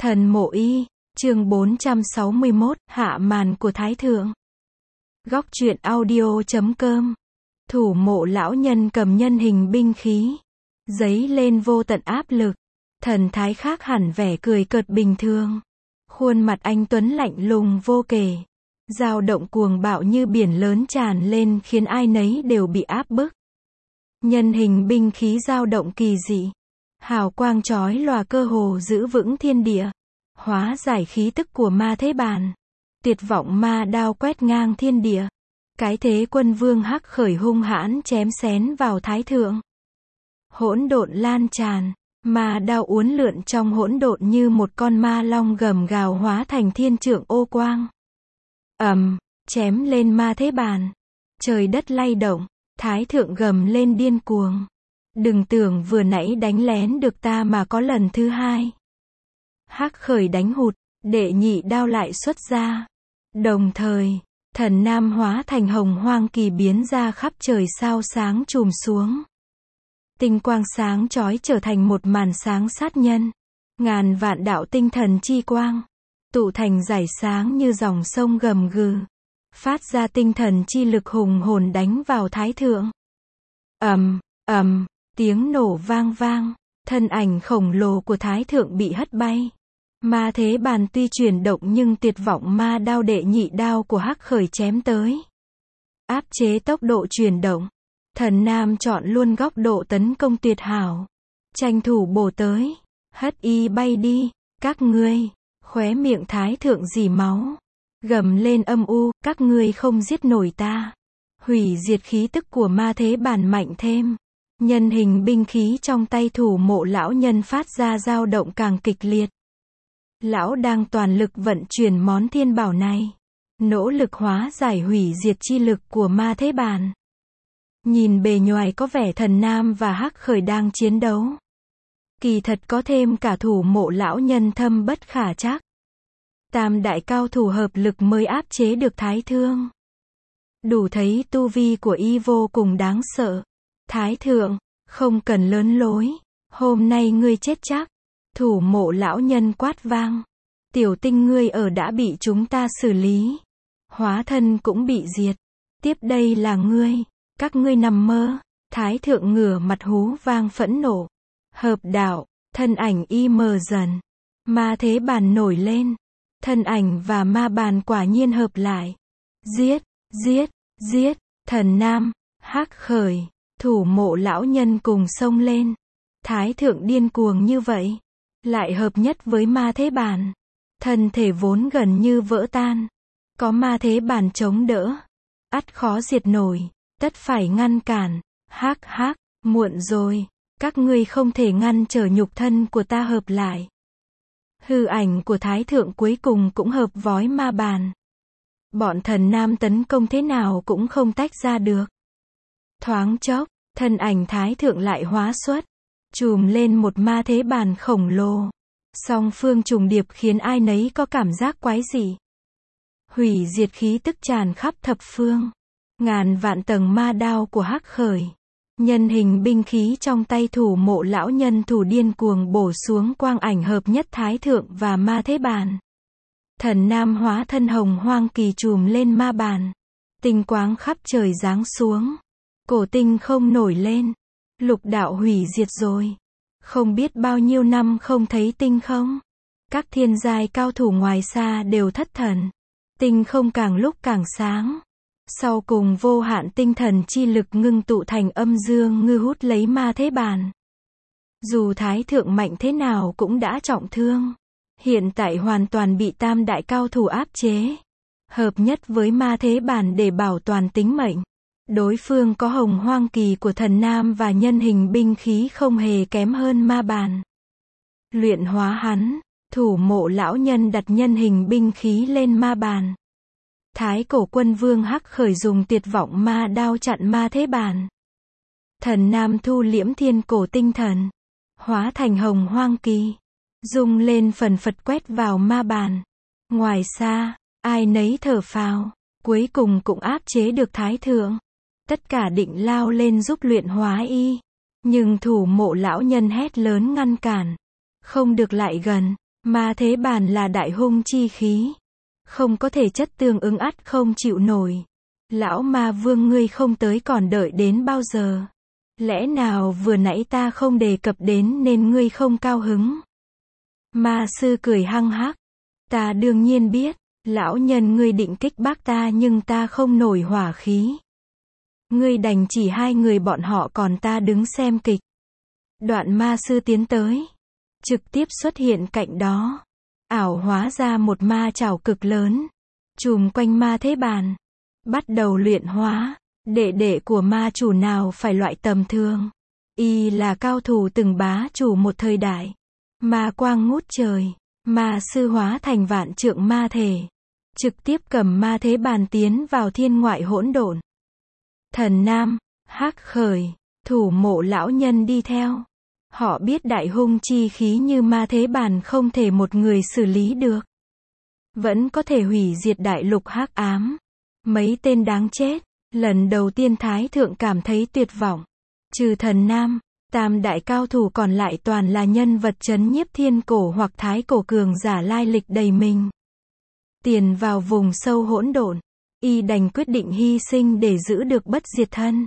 Thần mộ y, chương 461, hạ màn của Thái Thượng. Góc truyện audio.com. Thủ mộ lão nhân cầm nhân hình binh khí, dấy lên vô tận áp lực. Thần thái khác hẳn vẻ cười cợt bình thường. Khuôn mặt anh tuấn lạnh lùng vô kể, dao động cuồng bạo như biển lớn tràn lên khiến ai nấy đều bị áp bức. Nhân hình binh khí dao động kỳ dị, hào quang chói lòa cơ hồ giữ vững thiên địa, hóa giải khí tức của ma thế bàn. Tuyệt vọng ma đao quét ngang thiên địa. Cái thế quân vương hắc khởi hung hãn chém xén vào Thái Thượng. Hỗn độn lan tràn, ma đao uốn lượn trong hỗn độn như một con ma long gầm gào hóa thành thiên trượng ô quang. Chém lên ma thế bàn. Trời đất lay động, Thái Thượng gầm lên điên cuồng. Đừng tưởng vừa nãy đánh lén được ta mà có lần thứ hai. Hắc khởi đánh hụt, đệ nhị đao lại xuất ra. Đồng thời, thần nam hóa thành hồng hoang kỳ biến ra khắp trời sao sáng trùm xuống. Tinh quang sáng chói trở thành một màn sáng sát nhân. Ngàn vạn đạo tinh thần chi quang, tụ thành dải sáng như dòng sông gầm gừ. Phát ra tinh thần chi lực hùng hồn đánh vào Thái Thượng. Tiếng nổ vang vang, thân ảnh khổng lồ của Thái Thượng bị hất bay. Ma thế bàn tuy chuyển động nhưng tuyệt vọng ma đao đệ nhị đao của hắc khởi chém tới. Áp chế tốc độ chuyển động. Thần nam chọn luôn góc độ tấn công tuyệt hảo. Tranh thủ bổ tới. Hất y bay đi, các ngươi. Khóe miệng Thái Thượng rỉ máu. Gầm lên âm u, các ngươi không giết nổi ta. Hủy diệt khí tức của ma thế bàn mạnh thêm. Nhân hình binh khí trong tay thủ mộ lão nhân phát ra dao động càng kịch liệt. Lão đang toàn lực vận chuyển món thiên bảo này, nỗ lực hóa giải hủy diệt chi lực của ma thế bàn. Nhìn bề ngoài có vẻ thần nam và hắc khởi đang chiến đấu. Kỳ thật có thêm cả thủ mộ lão nhân thâm bất khả trắc. Tam đại cao thủ hợp lực mới áp chế được Thái Thượng. Đủ thấy tu vi của y vô cùng đáng sợ. Thái Thượng, không cần lớn lối, hôm nay ngươi chết chắc. Thủ mộ lão nhân quát vang. Tiểu tinh ngươi ở đã bị chúng ta xử lý. Hóa thân cũng bị diệt. Tiếp đây là ngươi. Các ngươi nằm mơ. Thái Thượng ngửa mặt hú vang phẫn nộ. Hợp đạo, thân ảnh y mờ dần. Ma thế bàn nổi lên. Thân ảnh và ma bàn quả nhiên hợp lại. Giết, giết, giết. Thần nam, hắc khởi, thủ mộ lão nhân cùng xông lên. Thái Thượng điên cuồng như vậy, lại hợp nhất với ma thế bàn. Thân thể vốn gần như vỡ tan. Có ma thế bàn chống đỡ, ắt khó diệt nổi, tất phải ngăn cản. Hắc, muộn rồi, các ngươi không thể ngăn trở nhục thân của ta hợp lại. Hư ảnh của Thái Thượng cuối cùng cũng hợp vói ma bàn. Bọn thần nam tấn công thế nào cũng không tách ra được. Thoáng chốc, thân ảnh Thái Thượng lại hóa xuất, trùm lên một ma thế bàn khổng lồ. Song phương trùng điệp khiến ai nấy có cảm giác quái dị. Hủy diệt khí tức tràn khắp thập phương. Ngàn vạn tầng ma đao của hắc khởi. Nhân hình binh khí trong tay thủ mộ lão nhân thủ điên cuồng bổ xuống quang ảnh hợp nhất Thái Thượng và ma thế bàn. Thần nam hóa thân hồng hoang kỳ trùm lên ma bàn. Tinh quáng khắp trời giáng xuống. Cổ tinh không nổi lên. Lục đạo hủy diệt rồi. Không biết bao nhiêu năm không thấy tinh không. Các thiên giai cao thủ ngoài xa đều thất thần. Tinh không càng lúc càng sáng. Sau cùng vô hạn tinh thần chi lực ngưng tụ thành âm dương ngư hút lấy ma thế bàn. Dù Thái Thượng mạnh thế nào cũng đã trọng thương. Hiện tại hoàn toàn bị tam đại cao thủ áp chế. Hợp nhất với ma thế bàn để bảo toàn tính mệnh. Đối phương có hồng hoang kỳ của thần nam và nhân hình binh khí không hề kém hơn ma bàn. Luyện hóa hắn, thủ mộ lão nhân đặt nhân hình binh khí lên ma bàn. Thái cổ quân vương hắc khởi dùng tuyệt vọng ma đao chặn ma thế bàn. Thần nam thu liễm thiên cổ tinh thần, hóa thành hồng hoang kỳ, rung lên phần phật quét vào ma bàn. Ngoài xa, ai nấy thở phào, cuối cùng cũng áp chế được Thái Thượng. Tất cả định lao lên giúp luyện hóa y. Nhưng thủ mộ lão nhân hét lớn ngăn cản. Không được lại gần. Ma thế bàn là đại hung chi khí. Không có thể chất tương ứng ắt không chịu nổi. Lão ma vương ngươi không tới còn đợi đến bao giờ? Lẽ nào vừa nãy ta không đề cập đến nên ngươi không cao hứng? Ma sư cười hăng hắc. Ta đương nhiên biết, lão nhân ngươi định kích bác ta nhưng ta không nổi hỏa khí. Ngươi đành chỉ hai người bọn họ còn ta đứng xem kịch. Đoạn ma sư tiến tới. Trực tiếp xuất hiện cạnh đó. Ảo hóa ra một ma chảo cực lớn. Trùm quanh ma thế bàn. Bắt đầu luyện hóa. Đệ đệ của ma chủ nào phải loại tầm thường. Y là cao thủ từng bá chủ một thời đại. Ma quang ngút trời. Ma sư hóa thành vạn trượng ma thể. Trực tiếp cầm ma thế bàn tiến vào thiên ngoại hỗn độn. Thần Nam, Hắc Khởi, Thủ Mộ lão nhân đi theo. Họ biết đại hung chi khí như ma thế bàn không thể một người xử lý được. Vẫn có thể hủy diệt đại lục hắc ám. Mấy tên đáng chết. Lần đầu tiên Thái Thượng cảm thấy tuyệt vọng. Trừ Thần Nam, tam đại cao thủ còn lại toàn là nhân vật chấn nhiếp thiên cổ hoặc thái cổ cường giả lai lịch đầy mình. Tiền vào vùng sâu hỗn độn, y đành quyết định hy sinh để giữ được bất diệt thân.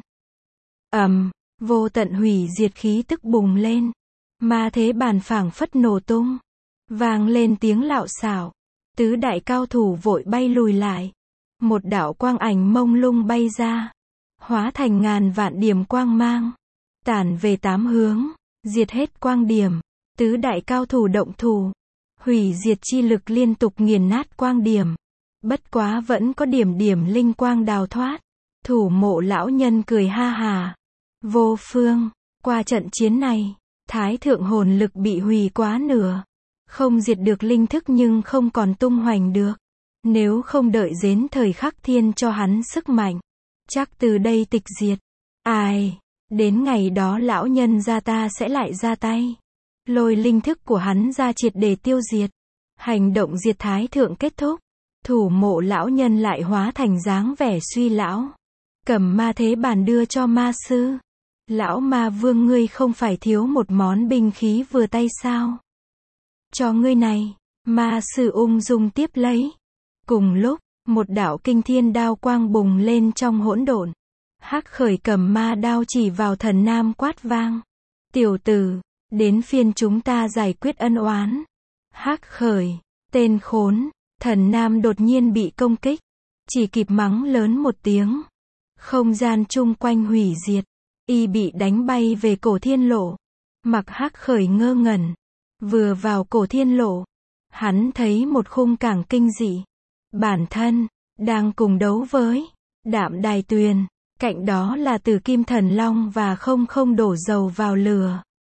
Vô tận hủy diệt khí tức bùng lên. Ma thế bàn phảng phất nổ tung. Vang lên tiếng lạo xạo. Tứ đại cao thủ vội bay lùi lại. Một đạo quang ảnh mông lung bay ra. Hóa thành ngàn vạn điểm quang mang. Tản về tám hướng. Diệt hết quang điểm. Tứ đại cao thủ động thủ. Hủy diệt chi lực liên tục nghiền nát quang điểm. Bất quá vẫn có điểm điểm linh quang đào thoát. Thủ Mộ lão nhân cười ha hà. Vô phương, qua trận chiến này, Thái Thượng hồn lực bị hủy quá nửa. Không diệt được linh thức nhưng không còn tung hoành được. Nếu không đợi đến thời khắc thiên cho hắn sức mạnh, chắc từ đây tịch diệt. Ai, đến ngày đó lão nhân gia ta sẽ lại ra tay. Lôi linh thức của hắn ra triệt để tiêu diệt. Hành động diệt Thái Thượng kết thúc. Thủ Mộ lão nhân lại hóa thành dáng vẻ suy lão. Cầm ma thế bàn đưa cho ma sư. Lão ma vương ngươi không phải thiếu một món binh khí vừa tay sao? Cho ngươi này. Ma sư ung dung tiếp lấy. Cùng lúc, một đạo kinh thiên đao quang bùng lên trong hỗn độn. Hắc Khởi cầm ma đao chỉ vào Thần Nam quát vang. Tiểu tử, đến phiên chúng ta giải quyết ân oán. Hắc Khởi, tên khốn. Thần Nam đột nhiên bị công kích. Chỉ kịp mắng lớn một tiếng. Không gian chung quanh hủy diệt. Y bị đánh bay về cổ thiên lộ. Mặc Hắc Khởi ngơ ngẩn. Vừa vào cổ thiên lộ, hắn thấy một khung cảnh kinh dị. Bản thân đang cùng đấu với Đạm Đài Tuyền. Cạnh đó là Tử Kim Thần Long và không đổ dầu vào lửa.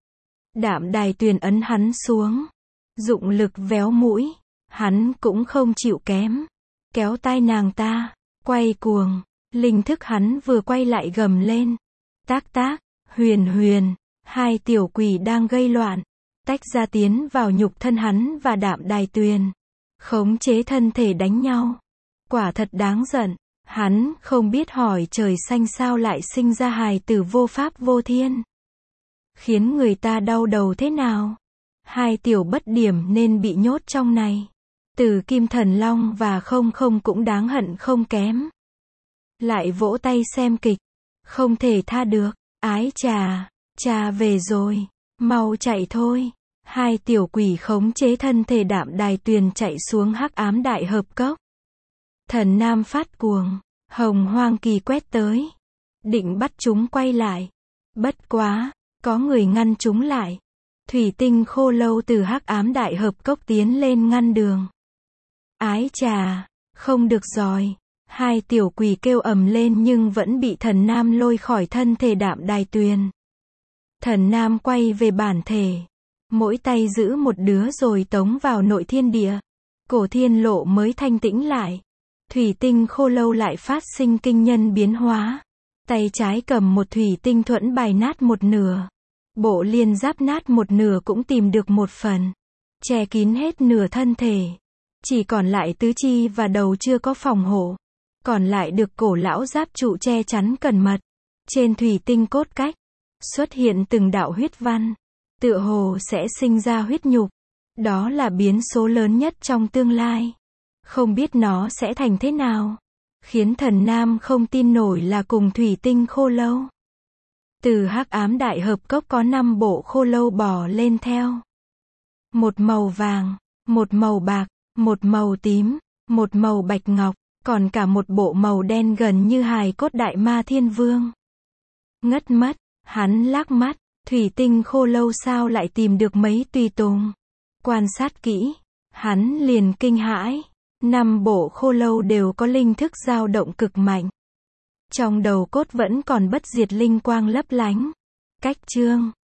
Đạm Đài Tuyền ấn hắn xuống. Dụng lực véo mũi. Hắn cũng không chịu kém. Kéo tai nàng ta. Quay cuồng. Linh thức hắn vừa quay lại gầm lên. Tác tác, huyền huyền. Hai tiểu quỷ đang gây loạn. Tách ra tiến vào nhục thân hắn và Đạm Đài Tuyền. Khống chế thân thể đánh nhau. Quả thật đáng giận. Hắn không biết hỏi trời xanh sao lại sinh ra hài tử vô pháp vô thiên. Khiến người ta đau đầu thế nào. Hai tiểu bất điểm nên bị nhốt trong này. Tử Kim Thần Long và không cũng đáng hận không kém. Lại vỗ tay xem kịch. Không thể tha được. Ái chà, cha về rồi. Mau chạy thôi. Hai tiểu quỷ khống chế thân thể Đạm Đài Tuyền chạy xuống hắc ám đại hợp cốc. Thần Nam phát cuồng. Hồng hoang kỳ quét tới. Định bắt chúng quay lại. Bất quá, có người ngăn chúng lại. Thủy tinh khô lâu từ hắc ám đại hợp cốc tiến lên ngăn đường. Ái chà, không được rồi. Hai tiểu quỷ kêu ầm lên nhưng vẫn bị Thần Nam lôi khỏi thân thể Đạm Đài Tuyền. Thần Nam quay về bản thể. Mỗi tay giữ một đứa rồi tống vào nội thiên địa. Cổ thiên lộ mới thanh tĩnh lại. Thủy tinh khô lâu lại phát sinh kinh nhân biến hóa. Tay trái cầm một thủy tinh thuẫn bài nát một nửa. Bộ liên giáp nát một nửa cũng tìm được một phần. Che kín hết nửa thân thể. Chỉ còn lại tứ chi và đầu chưa có phòng hộ. Còn lại được cổ lão giáp trụ che chắn cẩn mật. Trên thủy tinh cốt cách, xuất hiện từng đạo huyết văn. Tựa hồ sẽ sinh ra huyết nhục. Đó là biến số lớn nhất trong tương lai. Không biết nó sẽ thành thế nào. Khiến Thần Nam không tin nổi là cùng thủy tinh khô lâu. Từ hắc ám đại hợp cốc có 5 bộ khô lâu bò lên theo. Một màu vàng, một màu bạc, một màu tím, một màu bạch ngọc, còn cả một bộ màu đen gần như hài cốt đại ma thiên vương. Ngất mất, hắn lắc mắt, thủy tinh khô lâu sao lại tìm được mấy tùy tùng. Quan sát kỹ, hắn liền kinh hãi. 5 bộ khô lâu đều có linh thức dao động cực mạnh. Trong đầu cốt vẫn còn bất diệt linh quang lấp lánh. Cách chương